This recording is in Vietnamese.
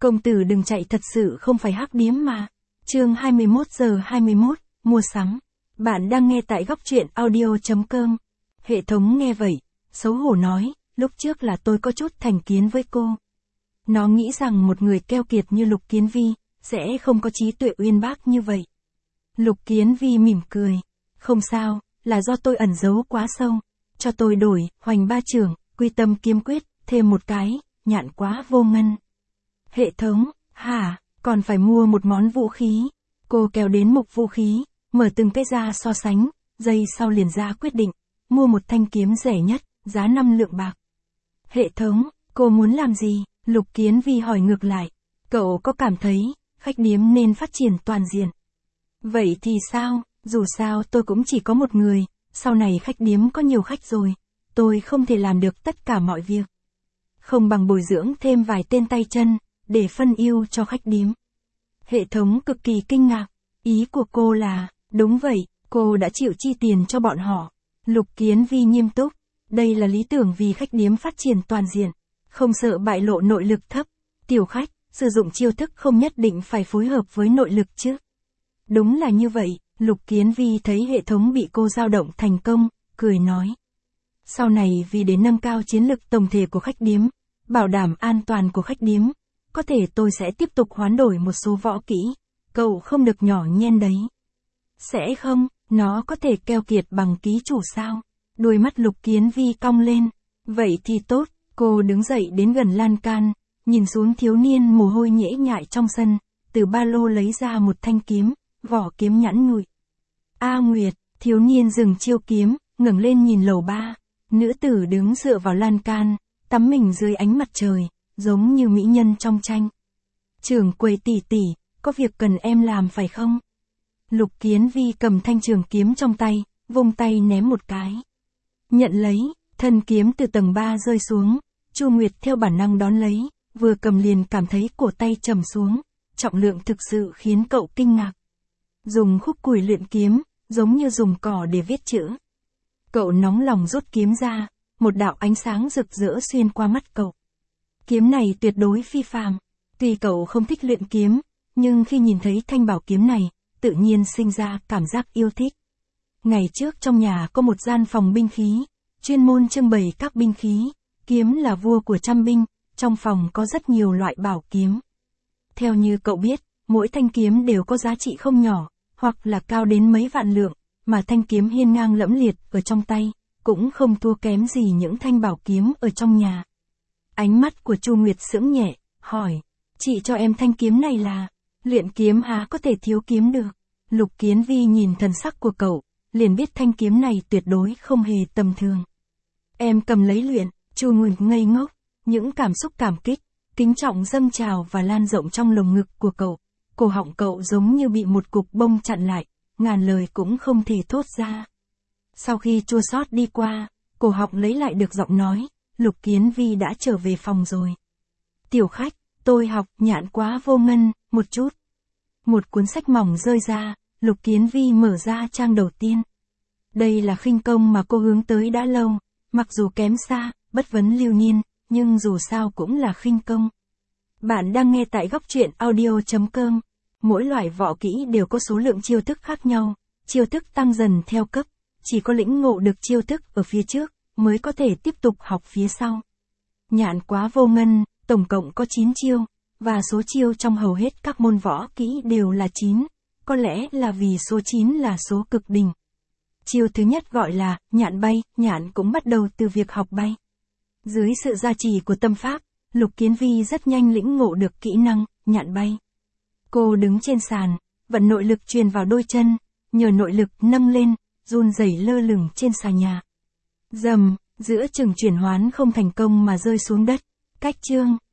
Công tử đừng chạy, thật sự không phải hắc điếm mà. Chương 21:21, mua sắm. Bạn đang nghe tại góc truyện audio.com. Hệ thống nghe vậy, xấu hổ nói, lúc trước là tôi có chút thành kiến với cô. Nó nghĩ rằng một người keo kiệt như Lục Kiến Vi, sẽ không có trí tuệ uyên bác như vậy. Lục Kiến Vi mỉm cười. Không sao, là do tôi ẩn giấu quá sâu. Cho tôi đổi, Hoành Ba Trưởng, Quy Tâm Kiếm Quyết, thêm một cái, Nhạn Quá Vô Ngân. Hệ thống, hả, còn phải mua một món vũ khí. Cô kéo đến mục vũ khí, mở từng cái ra so sánh, giây sau liền ra quyết định, mua một thanh kiếm rẻ nhất, giá 5 lượng bạc. Hệ thống, cô muốn làm gì? Lục Kiến Vi hỏi ngược lại. Cậu có cảm thấy, khách điếm nên phát triển toàn diện? Vậy thì sao, dù sao tôi cũng chỉ có một người, sau này khách điếm có nhiều khách rồi, tôi không thể làm được tất cả mọi việc. Không bằng bồi dưỡng thêm vài tên tay chân, để phân ưu cho khách điếm. Hệ thống cực kỳ kinh ngạc, ý của cô là, đúng vậy, cô đã chịu chi tiền cho bọn họ. Lục Kiến Vi nghiêm túc, đây là lý tưởng vì khách điếm phát triển toàn diện, không sợ bại lộ nội lực thấp. Tiểu khách, sử dụng chiêu thức không nhất định phải phối hợp với nội lực chứ. Đúng là như vậy, Lục Kiến Vi thấy hệ thống bị cô dao động thành công, cười nói. Sau này vì để nâng cao chiến lực tổng thể của khách điếm, bảo đảm an toàn của khách điếm, có thể tôi sẽ tiếp tục hoán đổi một số võ kỹ, cậu không được nhỏ nhen đấy. Sẽ không, nó có thể keo kiệt bằng ký chủ sao? Đôi mắt Lục Kiến Vi cong lên. Vậy thì tốt, cô đứng dậy đến gần lan can, nhìn xuống thiếu niên mồ hôi nhễ nhại trong sân, từ ba lô lấy ra một thanh kiếm, vỏ kiếm nhẵn nhụi. A Nguyệt, thiếu niên dừng chiêu kiếm, ngẩng lên nhìn lầu ba, nữ tử đứng dựa vào lan can, tắm mình dưới ánh mặt trời, giống như mỹ nhân trong tranh. Trưởng quầy tỷ tỷ, có việc cần em làm phải không? Lục Kiến Vi cầm thanh trường kiếm trong tay, vung tay ném một cái. Nhận lấy, thân kiếm từ tầng 3 rơi xuống, Chu Nguyệt theo bản năng đón lấy, vừa cầm liền cảm thấy cổ tay trầm xuống, trọng lượng thực sự khiến cậu kinh ngạc. Dùng khúc củi luyện kiếm, giống như dùng cỏ để viết chữ. Cậu nóng lòng rút kiếm ra, một đạo ánh sáng rực rỡ xuyên qua mắt cậu. Kiếm này tuyệt đối phi phàm. Tuy cậu không thích luyện kiếm, nhưng khi nhìn thấy thanh bảo kiếm này, tự nhiên sinh ra cảm giác yêu thích. Ngày trước trong nhà có một gian phòng binh khí, chuyên môn trưng bày các binh khí, kiếm là vua của trăm binh, trong phòng có rất nhiều loại bảo kiếm. Theo như cậu biết, mỗi thanh kiếm đều có giá trị không nhỏ, hoặc là cao đến mấy vạn lượng, mà thanh kiếm hiên ngang lẫm liệt ở trong tay, cũng không thua kém gì những thanh bảo kiếm ở trong nhà. Ánh mắt của Chu Nguyệt sững nhẹ, hỏi, chị cho em thanh kiếm này là, luyện kiếm há có thể thiếu kiếm được. Lục Kiến Vi nhìn thần sắc của cậu, liền biết thanh kiếm này tuyệt đối không hề tầm thường. Em cầm lấy luyện. Chu Nguyệt ngây ngốc, những cảm xúc cảm kích, kính trọng dâng trào và lan rộng trong lồng ngực của cậu. Cổ họng cậu giống như bị một cục bông chặn lại, ngàn lời cũng không thể thốt ra. Sau khi chua xót đi qua, cổ họng lấy lại được giọng nói, Lục Kiến Vi đã trở về phòng rồi. Tiểu khách, tôi học Nhạn Quá Vô Ngân, một chút. Một cuốn sách mỏng rơi ra, Lục Kiến Vi mở ra trang đầu tiên. Đây là khinh công mà cô hướng tới đã lâu, mặc dù kém xa, bất vấn lưu niên, nhưng dù sao cũng là khinh công. Bạn đang nghe tại góc truyện audio.com. Mỗi loại võ kỹ đều có số lượng chiêu thức khác nhau, chiêu thức tăng dần theo cấp, chỉ có lĩnh ngộ được chiêu thức ở phía trước, mới có thể tiếp tục học phía sau. Nhạn Quá Vô Ngân, tổng cộng có 9 chiêu, và số chiêu trong hầu hết các môn võ kỹ đều là 9, có lẽ là vì số 9 là số cực đỉnh. Chiêu thứ nhất gọi là nhạn bay, nhạn cũng bắt đầu từ việc học bay. Dưới sự gia trì của tâm pháp, Lục Kiến Vi rất nhanh lĩnh ngộ được kỹ năng nhạn bay. Cô đứng trên sàn, vận nội lực truyền vào đôi chân, nhờ nội lực nâng lên, run rẩy lơ lửng trên xà nhà. Dầm, giữa chừng chuyển hoán không thành công mà rơi xuống đất. Cách chương,